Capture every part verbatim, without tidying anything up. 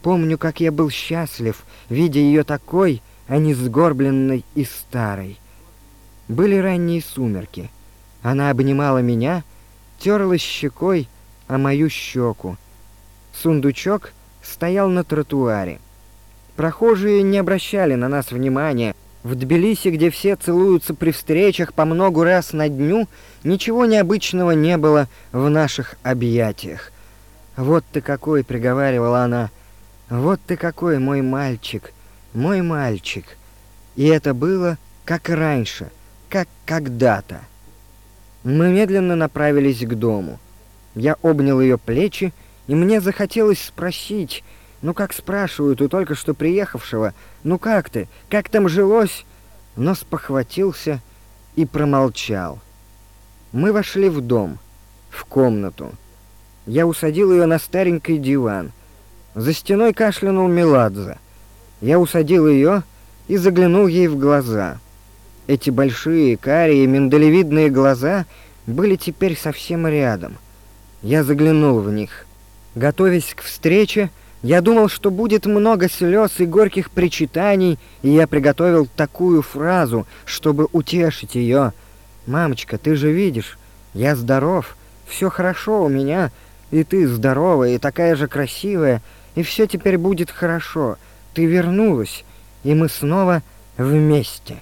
Помню, как я был счастлив, видя ее такой, а не сгорбленной и старой. Были ранние сумерки. Она обнимала меня, терлась щекой о мою щеку. Сундучок стоял на тротуаре. Прохожие не обращали на нас внимания. В Тбилиси, где все целуются при встречах по многу раз на дню, ничего необычного не было в наших объятиях. «Вот ты какой!» — приговаривала она. «Вот ты какой, мой мальчик, мой мальчик!» И это было как раньше, как когда-то. Мы медленно направились к дому. Я обнял ее плечи, и мне захотелось спросить, ну как спрашивают у только что приехавшего, «Ну как ты? Как там жилось?» Но спохватился и промолчал. Мы вошли в дом, в комнату. Я усадил ее на старенький диван. За стеной кашлянул Меладзе. Я усадил ее и заглянул ей в глаза. Эти большие, карие, миндалевидные глаза были теперь совсем рядом. Я заглянул в них. Готовясь к встрече, я думал, что будет много слез и горьких причитаний, и я приготовил такую фразу, чтобы утешить ее. «Мамочка, ты же видишь, я здоров, все хорошо у меня, и ты здоровая, и такая же красивая, и все теперь будет хорошо. Ты вернулась, и мы снова вместе».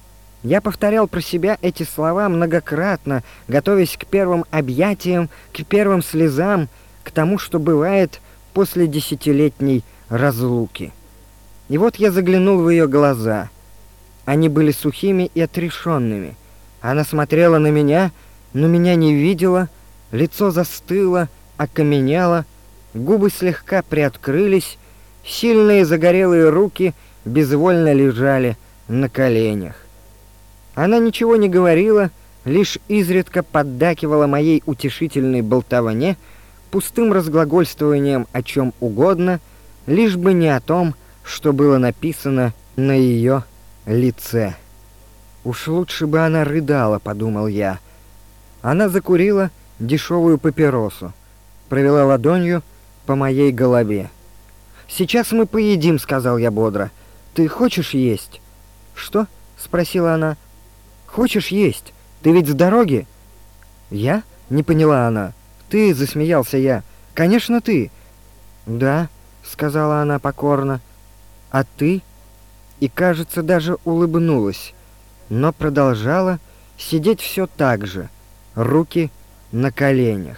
Я повторял про себя эти слова многократно, готовясь к первым объятиям, к первым слезам, к тому, что бывает после десятилетней разлуки. И вот я заглянул в ее глаза. Они были сухими и отрешенными. Она смотрела на меня, но меня не видела, лицо застыло, окаменело, губы слегка приоткрылись, сильные загорелые руки безвольно лежали на коленях. Она ничего не говорила, лишь изредка поддакивала моей утешительной болтовне, пустым разглагольствованием о чем угодно, лишь бы не о том, что было написано на ее лице. «Уж лучше бы она рыдала», — подумал я. Она закурила дешевую папиросу, провела ладонью по моей голове. «Сейчас мы поедим», — сказал я бодро. «Ты хочешь есть?» «Что?» — спросила она. «Хочешь есть? Ты ведь с дороги?» «Я?» — не поняла она. «Ты», — засмеялся я. «Конечно, ты». «Да», — сказала она покорно. «А ты?» И, кажется, даже улыбнулась, но продолжала сидеть все так же, руки на коленях.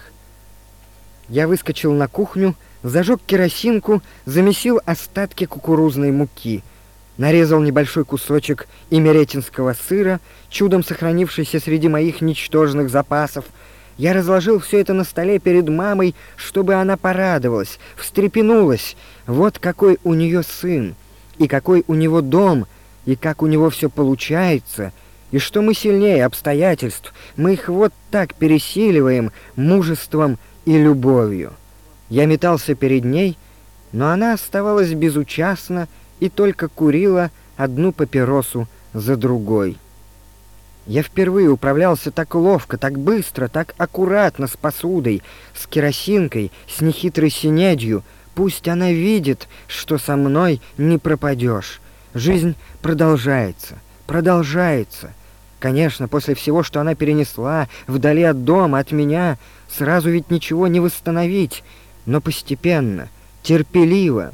Я выскочил на кухню, зажег керосинку, замесил остатки кукурузной муки, нарезал небольшой кусочек имеретинского сыра, чудом сохранившийся среди моих ничтожных запасов. Я разложил все это на столе перед мамой, чтобы она порадовалась, встрепенулась. Вот какой у нее сын, и какой у него дом, и как у него все получается, и что мы сильнее обстоятельств, мы их вот так пересиливаем мужеством и любовью. Я метался перед ней, но она оставалась безучастна и только курила одну папиросу за другой. Я впервые управлялся так ловко, так быстро, так аккуратно с посудой, с керосинкой, с нехитрой синядью. Пусть она видит, что со мной не пропадешь. Жизнь продолжается, продолжается. Конечно, после всего, что она перенесла, вдали от дома, от меня, сразу ведь ничего не восстановить, но постепенно, терпеливо.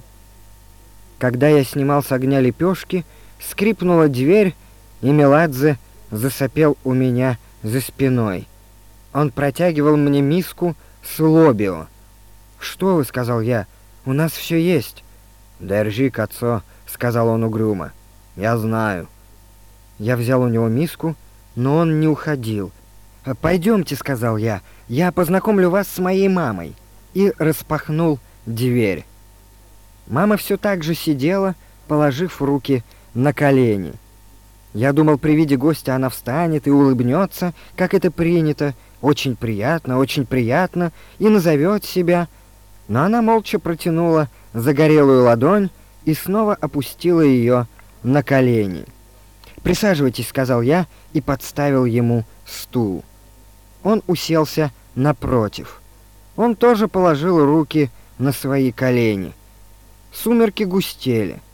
Когда я снимал с огня лепешки, скрипнула дверь, и Меладзе засопел у меня за спиной. Он протягивал мне миску с лобио. «Что вы?» — сказал я. «У нас все есть». «Держи, кацо», — сказал он угрюмо. «Я знаю». Я взял у него миску, но он не уходил. «Пойдемте», — сказал я, — «я познакомлю вас с моей мамой». И распахнул дверь. Мама все так же сидела, положив руки на колени. Я думал, при виде гостя она встанет и улыбнется, как это принято, очень приятно, очень приятно, и назовет себя. Но она молча протянула загорелую ладонь и снова опустила ее на колени. «Присаживайтесь», — сказал я и подставил ему стул. Он уселся напротив. Он тоже положил руки на свои колени. Сумерки густели.